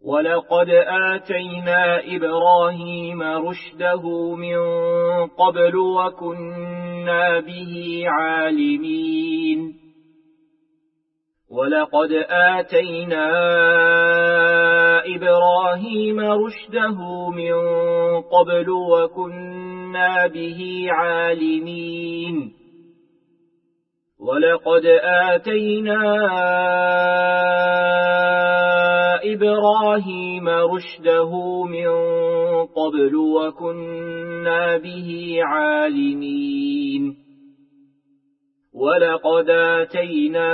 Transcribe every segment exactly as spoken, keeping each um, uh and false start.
ولقد آتينا إبراهيم رشده من قبل وكنا به عالمين ولقد آتينا إبراهيم رشده من قبل وكنا به عالمين ولقد آتينا إبراهيم رشده من قبل وكنا به عالمين ولقد آتينا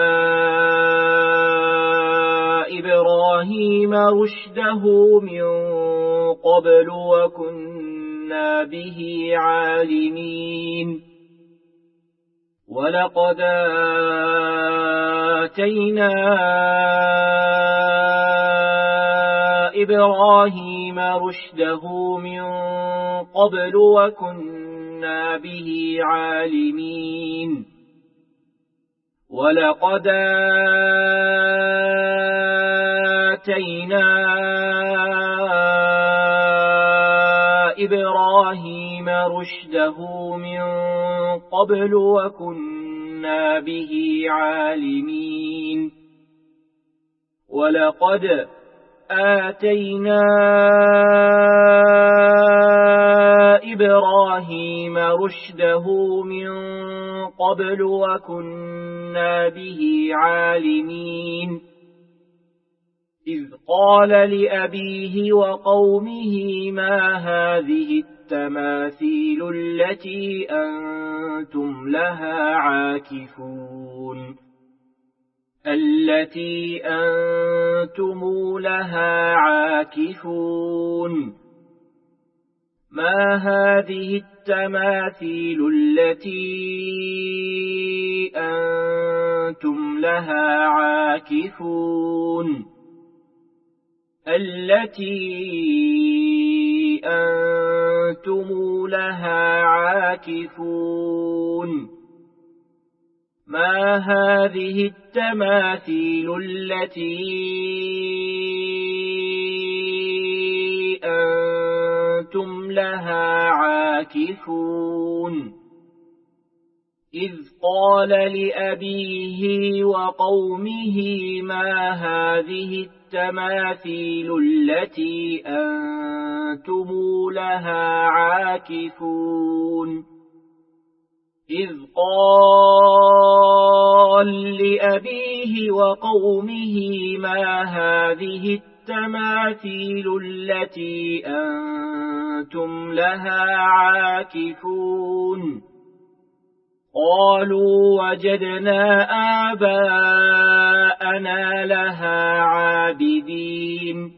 إبراهيم رشده من قبل وكنا به عالمين ولقد آتينا إبراهيم رشده من قبل وكنا به عالمين ولقد آتينا إبراهيم رشده من قبل وكنا به عالمين ولقد آتينا إبراهيم رشده من قبل وكنا به عالمين إذ قال لأبيه وقومه ما هذه التماثيل التي أنتم لها عاكفون التي أنتم لها عاكفون ما هذه التماثيل التي أنتم لها عاكفون التي أنتم لها عاكفون ما هذه التماثيل التي أنتم لها عاكفون إذ قال لأبيه وقومه ما هذه التماثيل التي أنتم لها عاكفون إذ قال لأبيه وقومه ما هذه التماثيل التي أنتم لها عاكفون قالوا وجدنا آباءنا لها عابدين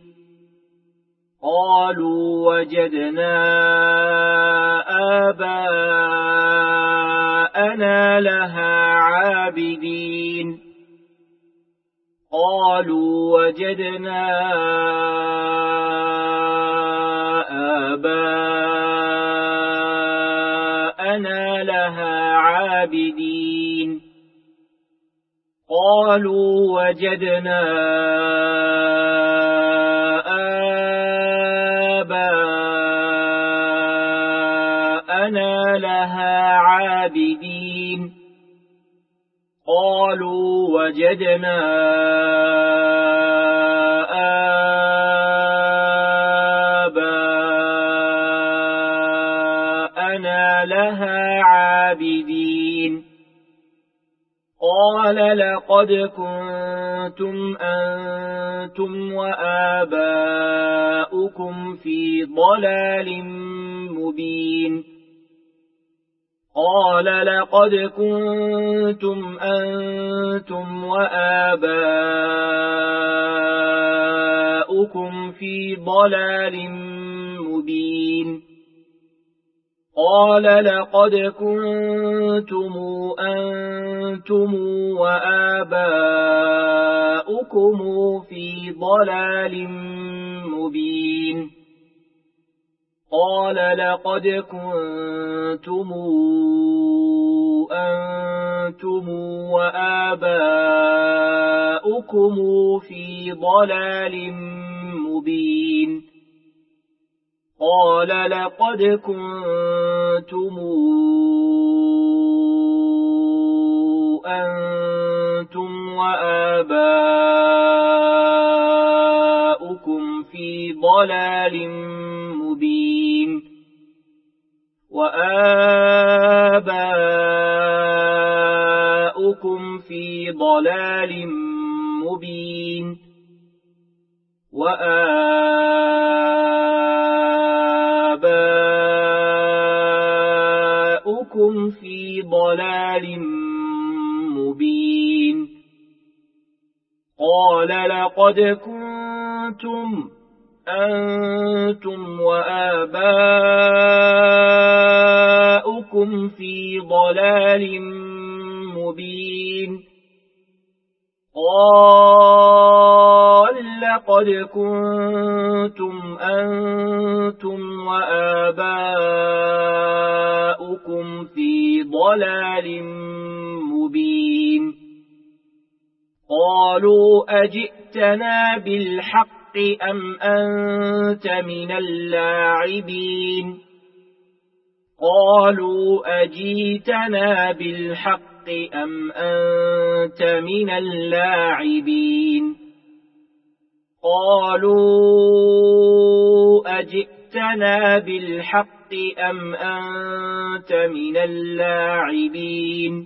قالوا وجدنا آباءنا لها عابدين قالوا وجدنا آباءنا لها عابدين قالوا وجدنا آباءنا لها عابدين قالوا وجدنا آباءنا لها عابدين قال لقد كنتم أنتم وآباؤكم في ضلال مبين قال لقد كنتم أنتم وآباؤكم في ضلال مبين قال لقد كنتم أنتم وآباؤكم في ضلال مبين قال لقد كنتم أنتم وآباؤكم نساؤكم في ضلال مبين قال لقد كنتم أنتم وآباؤكم في ضلال مبين وآباؤكم في ضلال مبين وآباؤكم في ضلال مبين قال لقد كنتم أنتم وآباؤكم في ضلال مبين قال لقد كنتم أنتم وآباؤكم في ضلال مبين قالوا أجئتنا بالحق أم أنت من اللاعبين قالوا أجئتنا بالحق أم أنت من اللاعبين قالوا أجئتنا بالحق أم أنت من اللاعبين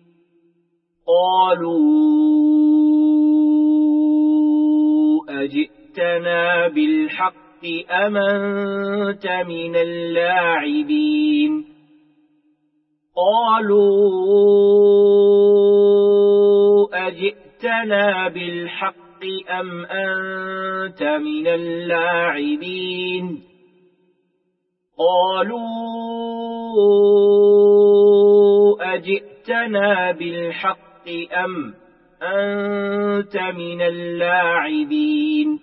قالوا أجئتنا بالحق أم أنت من اللاعبين قالوا أجئتنا بالحق أم أنت من اللاعبين قالوا أجئتنا بالحق أم أنت من اللاعبين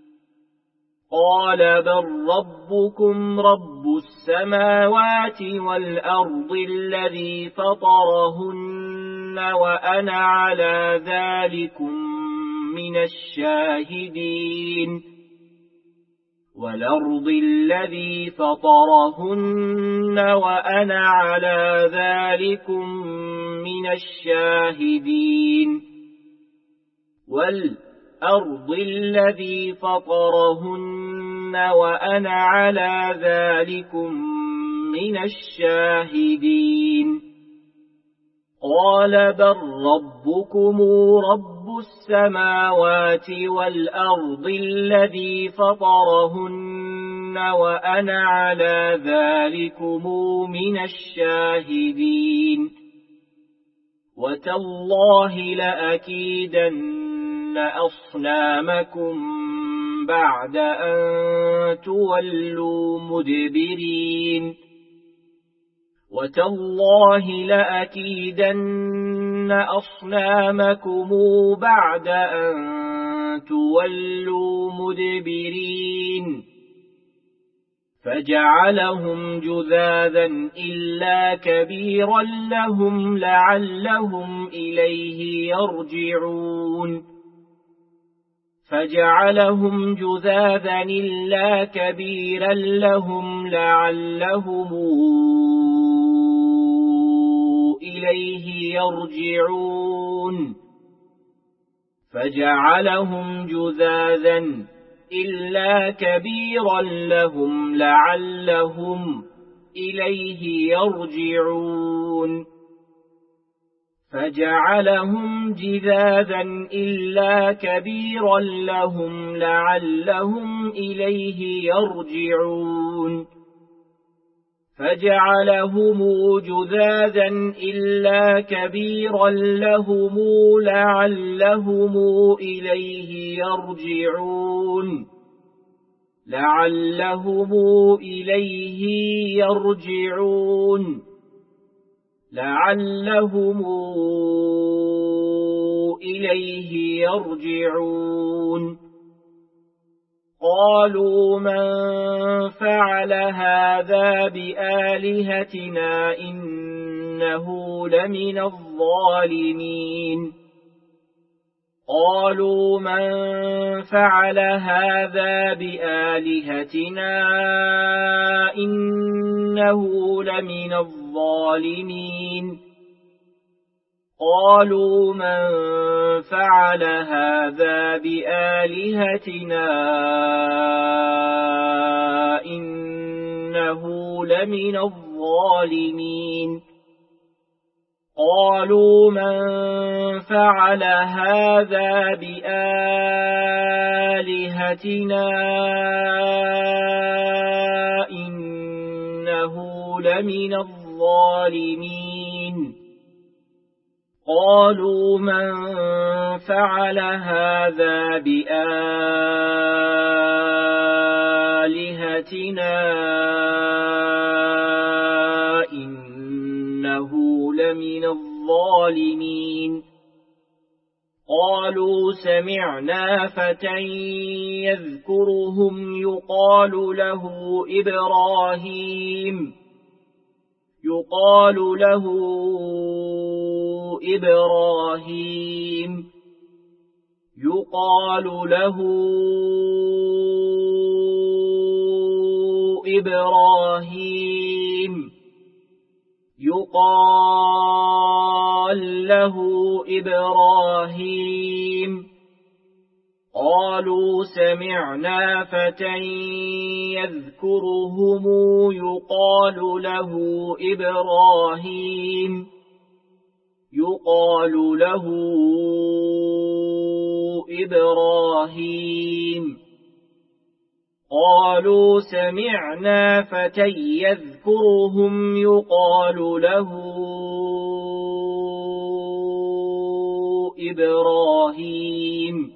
قال بل ربكم رب السماوات والأرض الذي فطرهن وأنا على ذلكم من الشاهدين والأرض الذي فطرهن وأنا على ذلكم من الشاهدين والأرض الذي فطرهن وأنا على ذلكم من الشاهدين قال بل ربكم رب السماوات والأرض الذي فطرهن وأنا على ذلكم من الشاهدين وتالله لأكيدن أصنامكم بعد أن تولوا مدبرين وتالله لأكيدن أصنامكم بعد أن تولوا مدبرين فجعلهم جذاذا إلا كبيرا لهم لعلهم إليه يرجعون فجعلهم جذاذا إلا كبيرا لهم لعلهم إليه يرجعون فجعلهم جذاذا إلا كبيرا لهم لعلهم إليه يرجعون فجعلهم جذاذا إلا كبيرا لهم لعلهم إليه يرجعون فجعلهم جذاذا إلا كبيرا لهم لعلهم إليه يرجعون لعلهم إليه يرجعون لعلهم إليه يرجعون قالوا من فعل هذا بآلهتنا إنه لمن الظالمين قالوا من فعل هذا بآلهتنا إنه لمن الظالمين قالوا من فعل هذا بآلهتنا إنه لمن الظالمين قالوا من فعل هذا بآلهتنا إنه لمن الظالمين قالوا من فعل هذا بآلهتنا إنه لمن الظالمين قالوا سمعنا فتى يذكرهم يقال له إبراهيم يقال له إبراهيم يقال له إبراهيم يقال له إبراهيم قالوا سمعنا فتى يذكرهم يقال له إبراهيم يقال له إبراهيم قالوا سمعنا فتى يذكرهم يقال له إبراهيم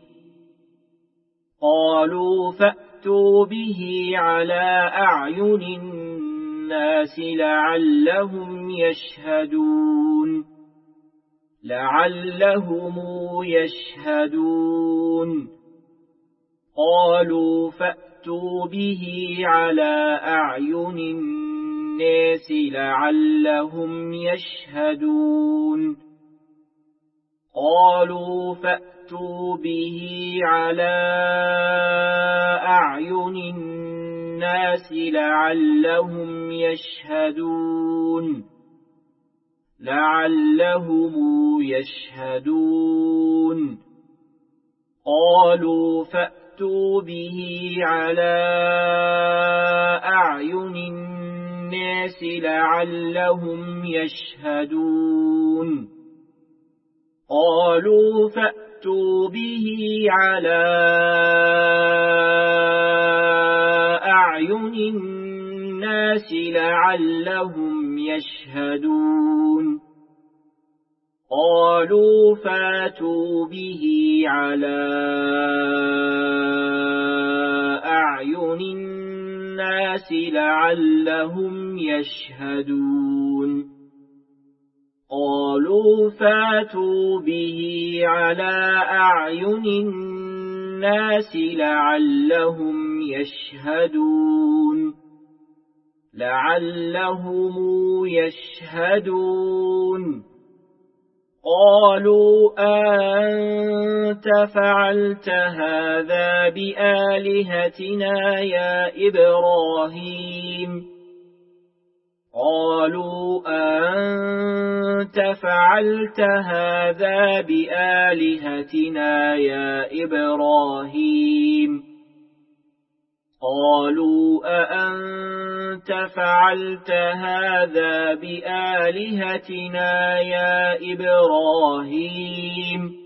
قالوا فأتوا به على أعين الناس لعلهم يشهدون لعلهم يشهدون قالوا فأتوا به على أعين الناس لعلهم يشهدون قالوا فأتوا به على أعين الناس لعلهم يشهدون لعلهم يشهدون قالوا فأتوا به على أعين الناس لعلهم يشهدون قالوا فأتوا به على أعين الناس لعلهم يشهدون قالوا فاتوا به على أعين الناس لعلهم يشهدون قالوا فاتوا به على أعين الناس لعلهم يشهدون لعلهم يشهدون قالوا أنت فعلت هذا بآلهتنا يا إبراهيم قالوا أنت فعلت هذا بآلهتنا يا إبراهيم قالوا أأنت فعلت هذا بآلهتنا يا إبراهيم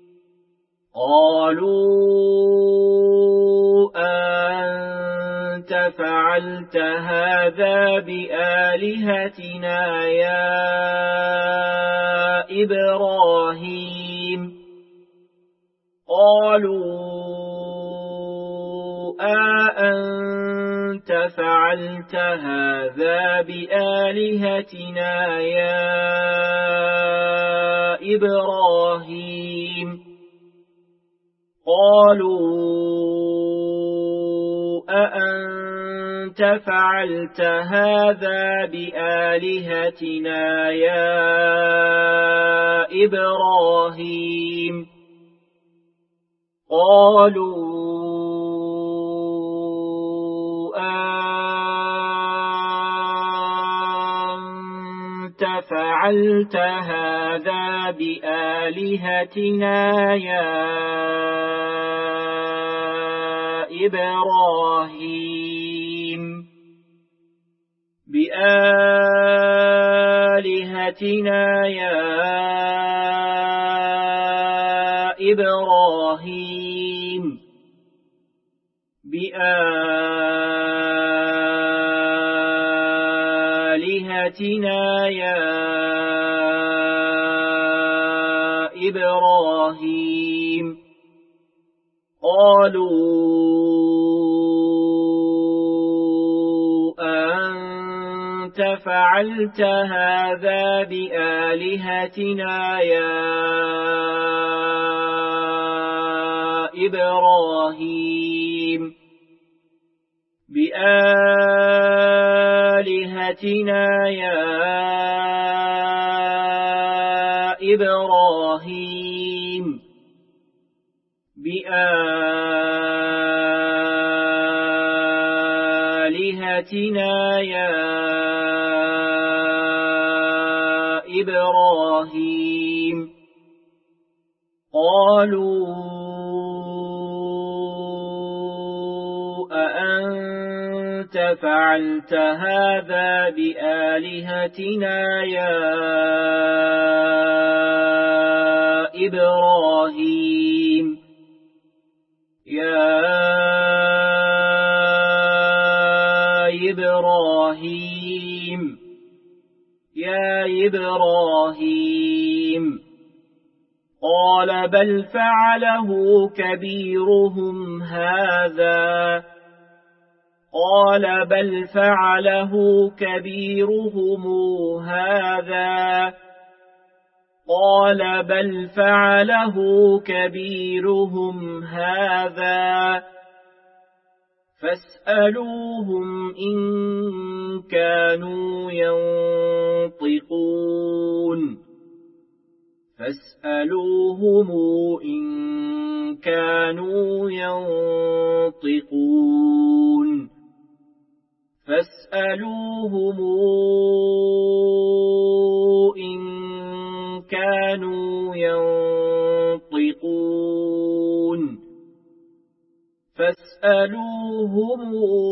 قالوا أأنت فعلت هذا بآلهتنا يا إبراهيم قالوا أأنت فعلت هذا بآلهتنا يا إبراهيم قالوا أأنت فعلت هذا بآلهتنا يا إبراهيم قالوا أنت فعلت هذا بآلهتنا يا إبراهيم بآلهتنا يا إبراهيم بآلهتنا يا إبراهيم قالوا أنت فعلت هذا بآلهتنا يا إبراهيم بآلهتنا يا إبراهيم بآلهتنا يا إبراهيم قالوا أأنت فعلت هذا بآلهتنا يا إبراهيم يا إبراهيم يا إبراهيم قال بل فعله كبيرهم هذا قال بل فعله كبيرهم هذا قال بل فعله كبيرهم هذا فاسألوهم إن كانوا ينطقون فاسألوهم إن كانوا ينطقون فاسألوهم إن كانوا ينطقون فاسألوهم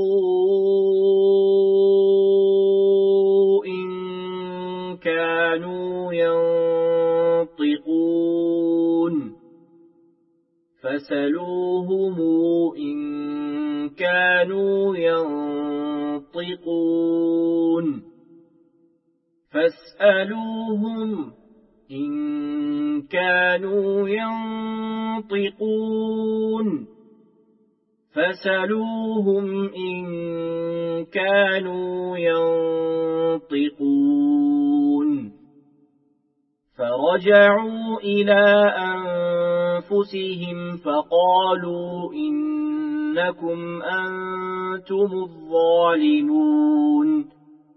إن كانوا ينطقون فاسألوهم إن كانوا ينطقون فاسألوهم إن كانوا ينطقون فاسألوهم إن كانوا ينطقون فرجعوا إلى أنفسهم فقالوا إنكم أنتم الظالمون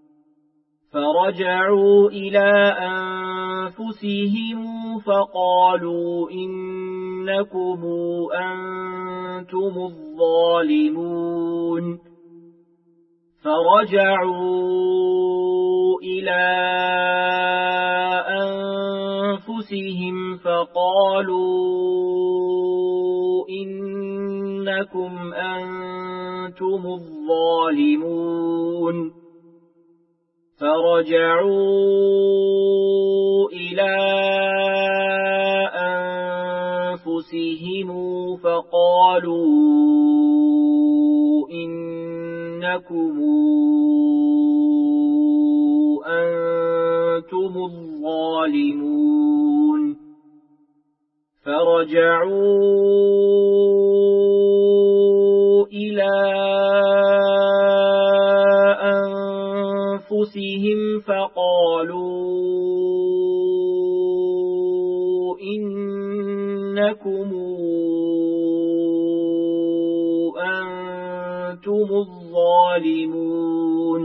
فرجعوا إلى أنفسهم فقالوا إنكم أنتم الظالمون فرجعوا إلى أنفسهم فقالوا إنكم أنتم الظالمون فرجعوا إلى أنفسهم فقالوا إنكم أنتم الظالمون فرجعوا إلى أنفسهم فقالوا إنكم أنتم الظالمون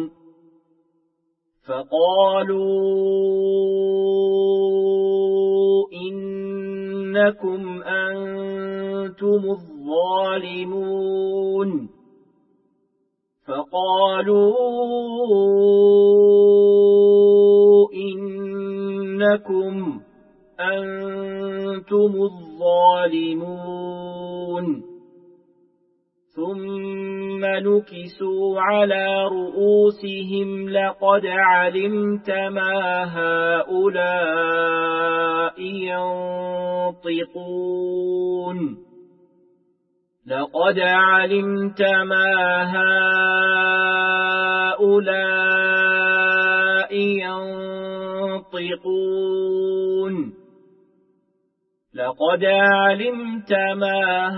فقالوا إنكم أنتم الظالمون فقالوا إنكم أنتم الظالمون ثم نكسوا على رؤوسهم لقد علمت ما هؤلاء ينطقون لقد علمت ما هؤلاء ينطقون لقد علمت ما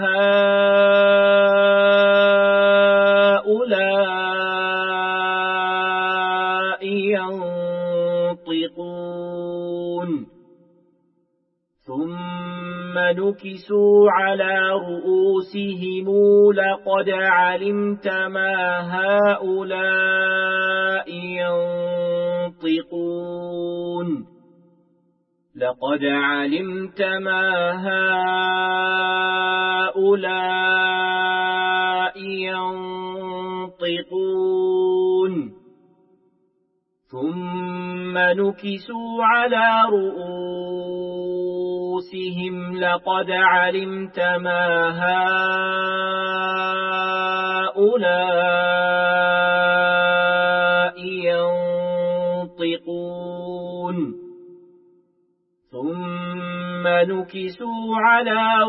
هؤلاء ينطقون ثم نكسوا على رؤوسهم لقد علمت ما هؤلاء ينطقون لقد علمت ما هؤلاء ينطقون ثم نكسوا على رؤوسهم لقد علمت ما هؤلاء ينطقون ثم نكسوا على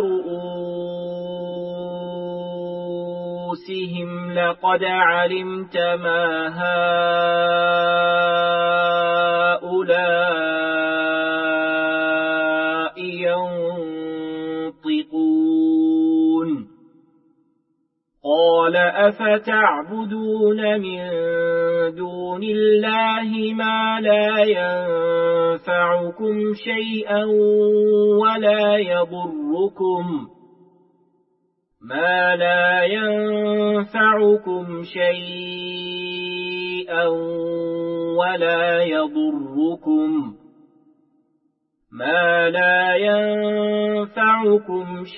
رؤوسهم لقد علمت ما هؤلاء ينطقون قال أفتعبدون من دون الله ما لا ينفعكم شيئا ولا يضركم ما لا ينفعكم شيئا ولا يضركم ما لا ينفعكم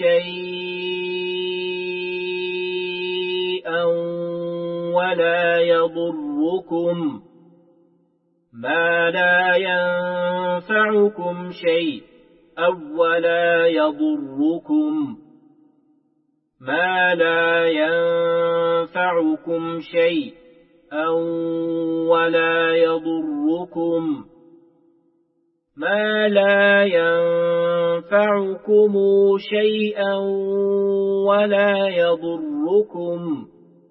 شيئا ولا يضركم ما لا ينفعكم شيئا ولا يضركم ما لا ينفعكم شيئا ولا يضركم ما لا ينفعكم شيئا ولا يضركم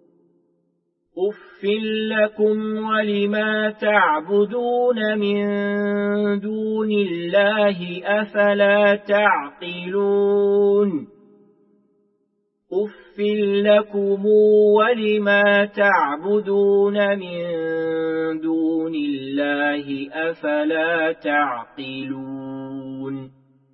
أف لكم ولما تعبدون من دون الله أفلا تعقلون أف لكم ولما تعبدون من دون الله أفلا تعقلون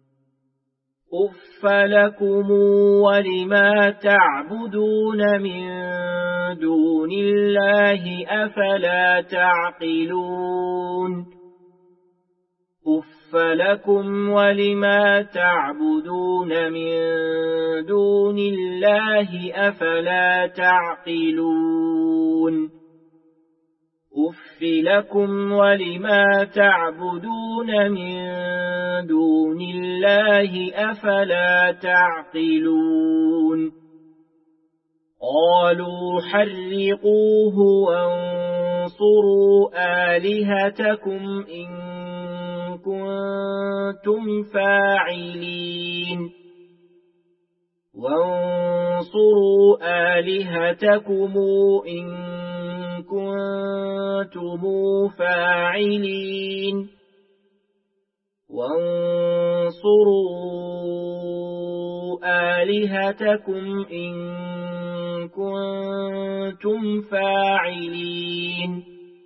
أف لكم ولما تعبدون من دون الله أفلا تعقلون أف لكم ولما تعبدون من دون الله أفلا تعقلون أف لكم ولما تعبدون من دون الله أفلا تعقلون قالوا حرقوه وانصروا آلهتكم إن كنتم فاعلين وانصروا آلهتكم إن كنتم فاعلين وانصروا آلهتكم إن كنتم فاعلين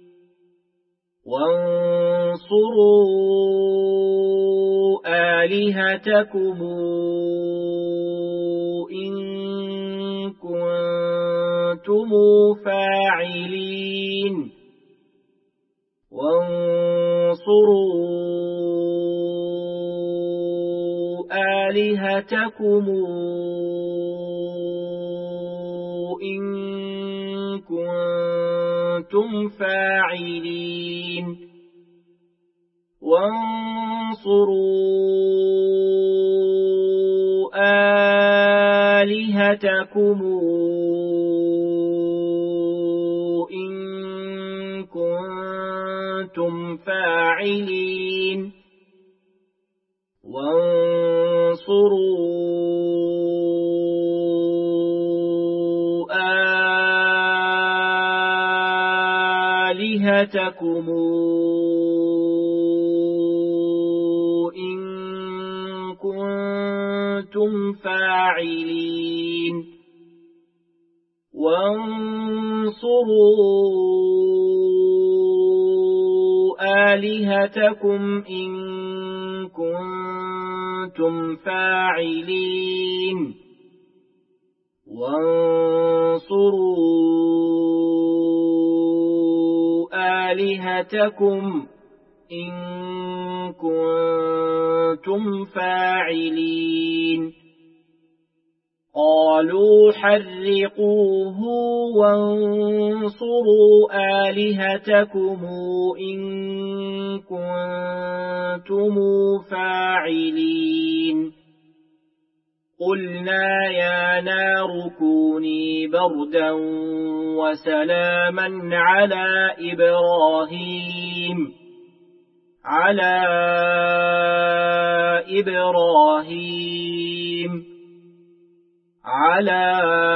وانصروا آلهتكم إن كنتم فاعلين وانصروا آلهتكم إن كنتم فاعلين وانصروا آلهتكم إن كنتم فاعلين وانصروا آلهتكم إن كنتم فاعلين وانصروا آلهتكم إن كنتم فاعلين وانصروا آلهتكم إن كنتم فاعلين قالوا حرقوه وانصروا آلهتكم إن كنتم فاعلين قلنا يا نار كوني بردا وسلاما على إبراهيم على إبراهيم على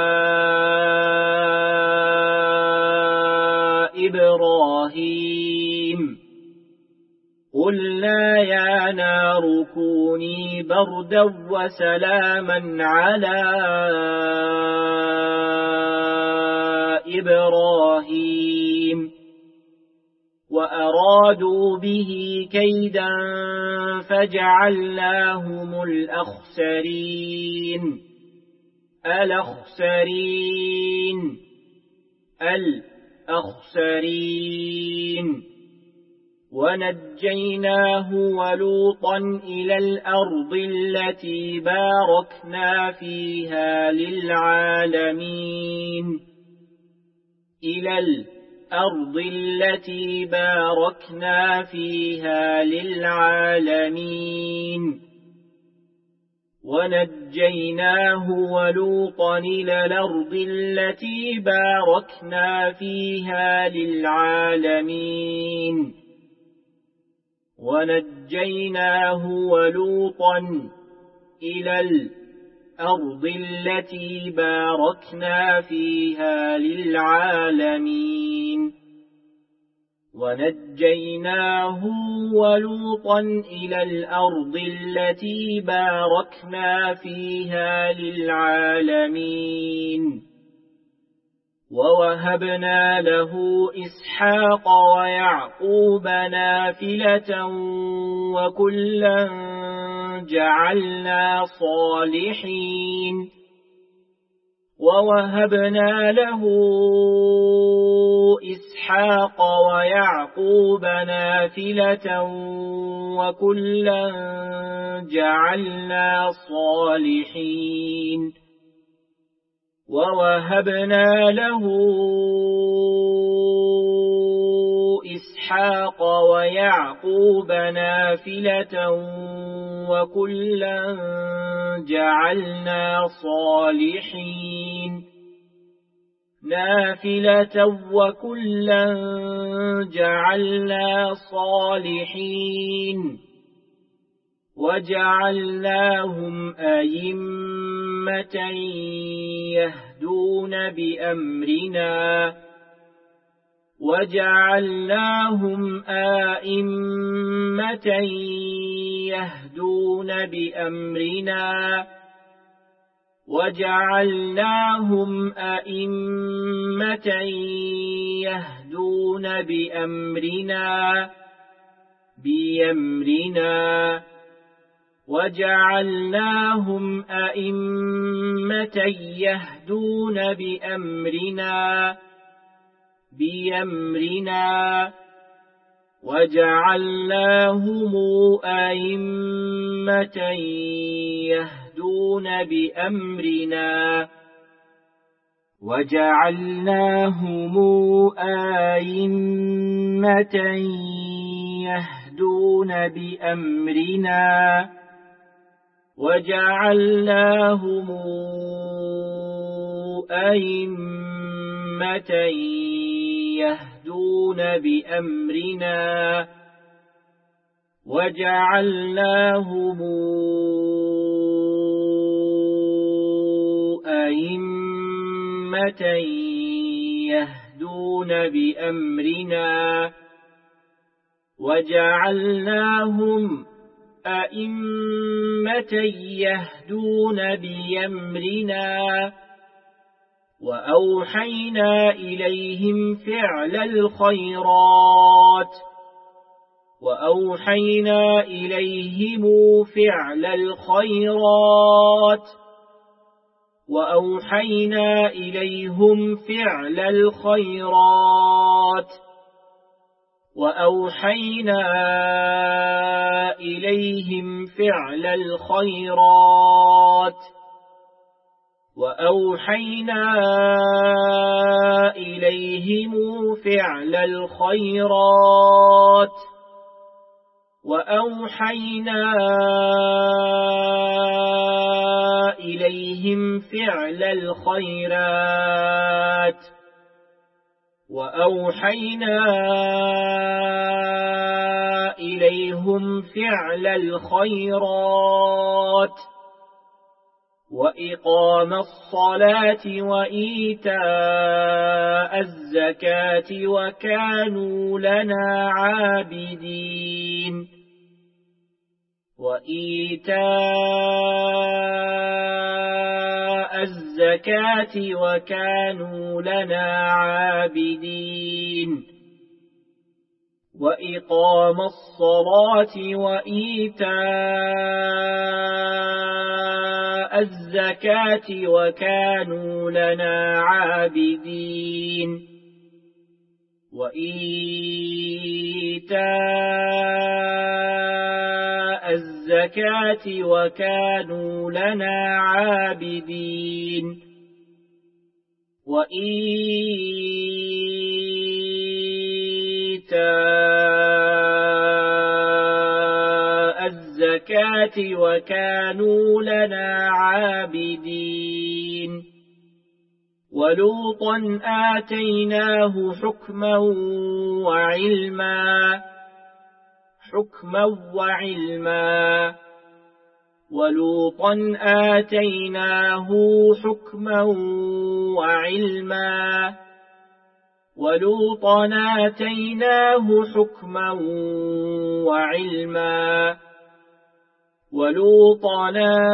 إبراهيم قلنا يا نار كوني بردا وسلاما على إبراهيم وأرادوا به كيدا فجعلناهم الأخسرين الأخسرين الأخسرين ونجيناه ولوطا إلى الأرض التي باركنا فيها للعالمين إلى الأرض التي باركنا فيها للعالمين ونجيناه ولوطا إلى الأرض التي باركنا فيها للعالمين ونجيناه ولوطا إلى الأرض التي باركنا فيها للعالمين ونجيناه ولوطا إلى الأرض التي باركنا فيها للعالمين ووهبنا له إسحاق ويعقوب نافلة وكلا جعلنا صالحين ووهبنا له إسحاق ويعقوب نافلة وكلا جعلنا صالحين ووهبنا له إسحاق ويعقوب نافلة وكلا جعلنا صالحين نافلة وكلا جعلنا صالحين وجعلناهم أئمة يهدون بأمرنا وجعلناهم أئمة يهدون بأمرنا وجعلناهم أئمة يهدون بأمرنا بأمرنا وجعلناهم أئمة يهدون بأمرنا بأمرنا وجعلناهم أئمة يهدون يهدون بأمرنا وجعلناهم أئمة يهدون بأمرنا وجعلناهم أئمة يهدون بأمرنا وجعلناهم أئمة يهدون بأمرنا وجعلناهم أئمة يهدون بأمرنا وأوحينا إليهم فعل الخيرات وأوحينا إليهم فعل الخيرات وأوحينا إليهم فعل الخيرات وأوحينا إليهم فعل الخيرات وأوحينا إليهم فعل الخيرات وأوحينا إليهم فعل الخيرات وأوحينا إليهم فعل الخيرات وإقام الصلاة وإيتاء الزكاة وكانوا لنا عابدين وإيتاء الزكاة وكانوا لنا عابدين وإقام الصلاة وإيتاء الزكاة وكانوا لنا عابدين وإيتاء الزكاة وكانوا لنا عابدين وإيتاء الزكاة وكانوا لنا عابدين ولوطا آتيناه حكما وعلما حكما وعلما ولوطا آتيناه حكما وعلما ولوطا آتيناه حكما وعلما ولوطا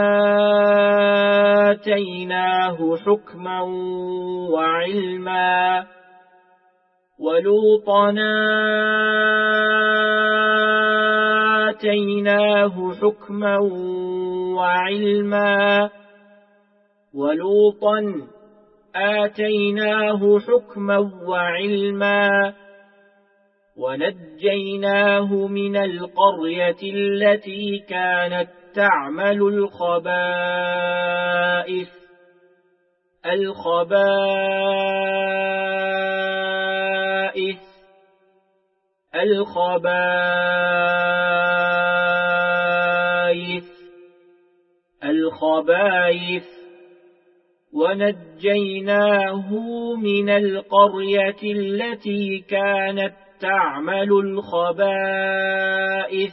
آتيناه حكما وعلما ولوطا آتيناه حكما وعلما ولوطا آتيناه حكما وعلما ونجيناه من القرية التي كانت تعمل الخبائث الخبائث الخبائث الخبائث ونجيناه من القرية التي كانت تعمل الخبائث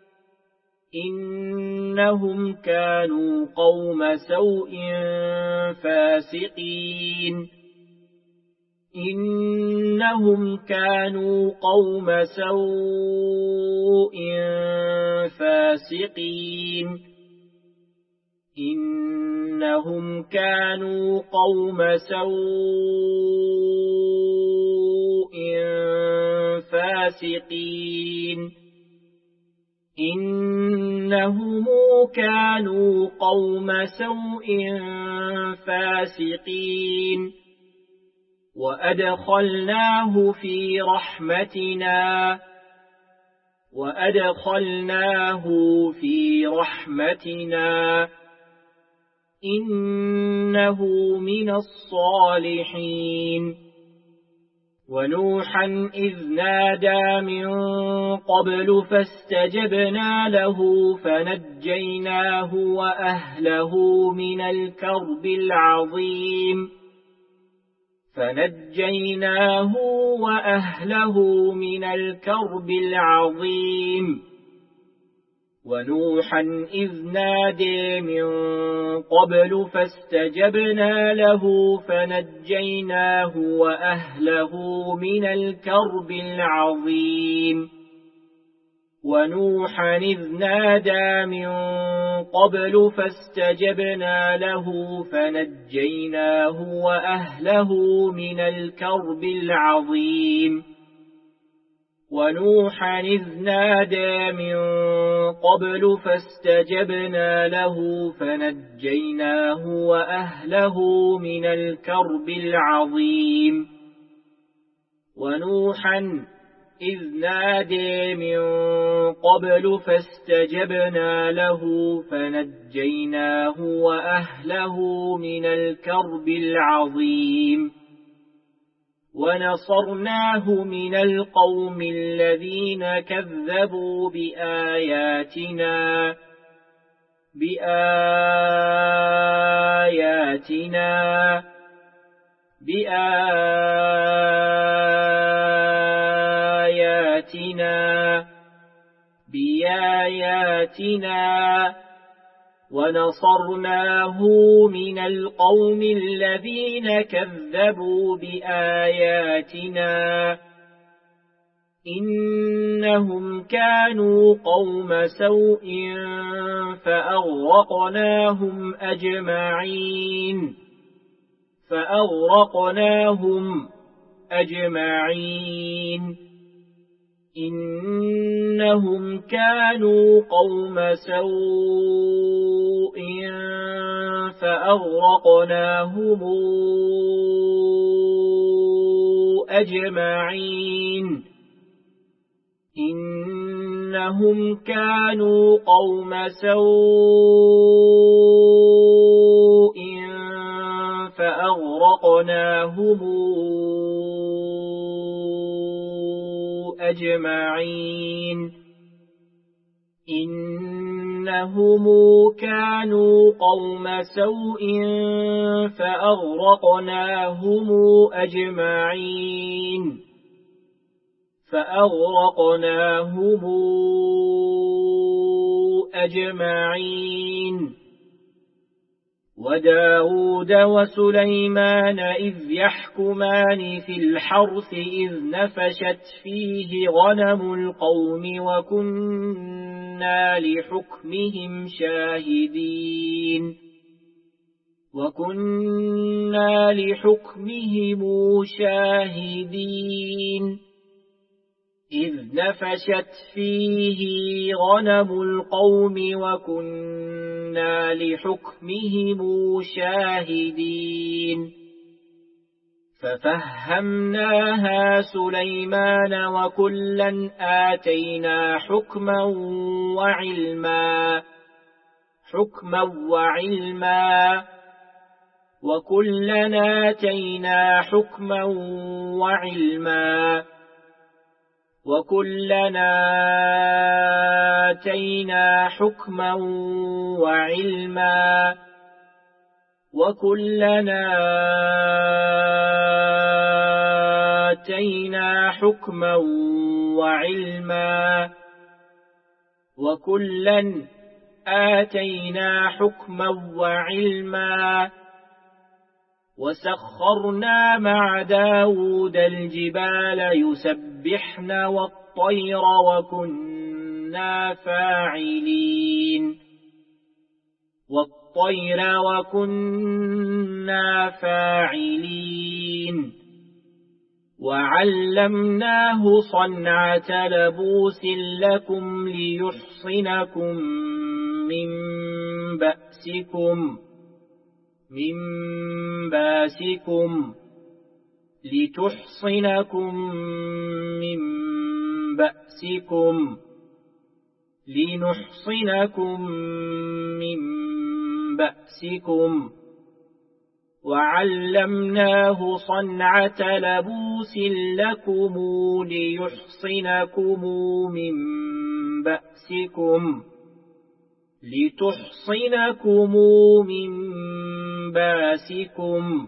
إنهم كانوا قوم سوء فاسقين إنهم كانوا قوم سوء فاسقين إنهم كانوا قوم سوء فاسقين إنهم كانوا قوم سوء فاسقين وأدخلناه في رحمتنا وأدخلناه في رحمتنا إنه من الصالحين ونوحا إذ نادى من قبل فاستجبنا له فنجيناه وأهله من الكرب العظيم فنجيناه وأهله من الكرب العظيم ونوحا إذ نادى من قبل فاستجبنا له فنجيناه وأهله من الكرب العظيم ونوحا إذ نادى من قبل فاستجبنا له فنجيناه وأهله من الكرب العظيم ونوحا إذ نادى من قبل فاستجبنا له فنجيناه وأهله من الكرب العظيم ونوحا إذ نادى من قبل فاستجبنا له فنجيناه وأهله من الكرب العظيم ونصرناه من القوم الذين كذبوا بآياتنا بآياتنا بآياتنا بآياتنا ونصرناه من القوم الذين كذبوا بآياتنا إنهم كانوا قوم سوء فأغرقناهم أجمعين فأغرقناهم أجمعين إنهم كانوا قوم سوء فأغرقناهم أجمعين إنهم كانوا قوم سوء فأغرقناهم أجمعين إنهم كانوا قوم سوء فأغرقناهم أجمعين فأغرقناهم أجمعين وداود وسليمان إذ يحكمان في الحرث إذ نفشت فيه غنم القوم وكنا لحكمهم شاهدين وكنا لحكمهم شاهدين إذ نفشت فيه غنم القوم وكنا لحكمهم شاهدين ففهمناها سليمان وكلا آتينا حكما وعلما حكما وعلما وكلا آتينا حكما وعلما وكلنا آتينا حكما وعلما وكلنا آتينا حكما وعلما وكلا آتينا حكما وعلما وسخرنا مع داود الجبال يسبحن والطير وكنا فاعلين والطير وكنا فاعلين وعلمناه صنعة لبوس لكم ليحصنكم من بأسكم من باسكم لتحصنكم من بأسكم لنحصنكم من بأسكم وعلمناه صنعة لبوس لكم ليحصنكم من بأسكم لتحصنكم من بأسكم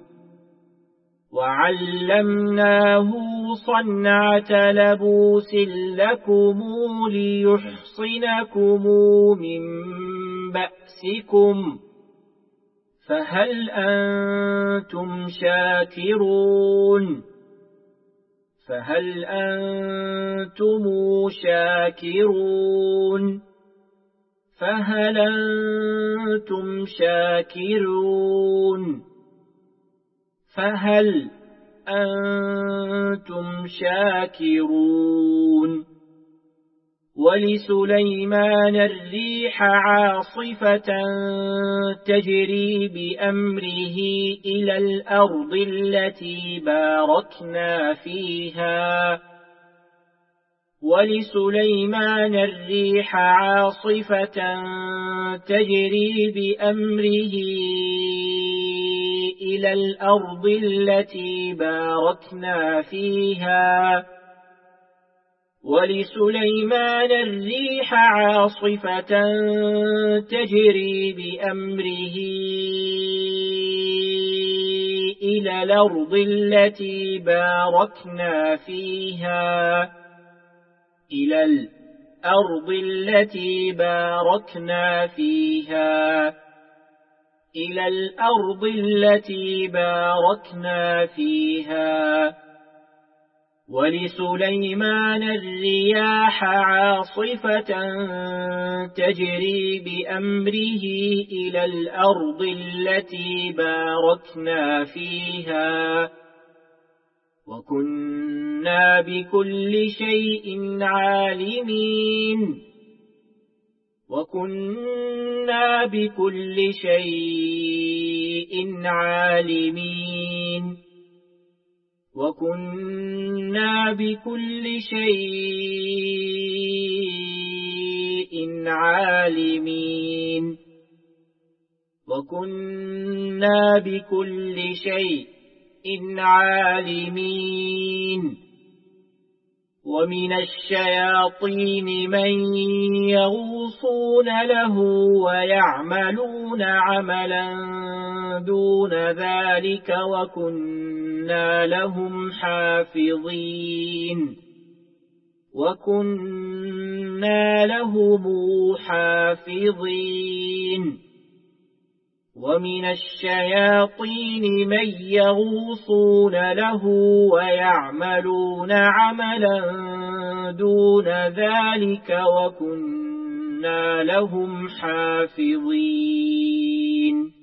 وعلمناه صنعة لبوس لكم ليحصنكم من بأسكم فهل أنتم شاكرون فهل أنتم شاكرون فهل أنتم شاكرون فهل أنتم شاكرون ولسليمان الريح عاصفة تجري بأمره إلى الأرض التي باركنا فيها ولسليمان الريح عاصفة تجري بأمره إلى الأرض التي باركنا فيها ولسليمان الريح عاصفة تجري بأمره إلى الأرض التي باركنا فيها إلى الأرض التي باركنا فيها إلى الأرض التي باركنا فيها ولسليمان الرياح عاصفة تجري بأمره إلى الأرض التي باركنا فيها وكنا بكل شيء عالمين وكنا بكل شيء عالمين وكنا بكل شيء عالمين وكنا بكل شيء عالمين ومن الشياطين من يغوصون له ويعملون عملا دون ذلك وكنا لهم حافظين وكنا لهم حافظين ومن الشياطين من يغوصون له ويعملون عملا دون ذلك وكنا لهم حافظين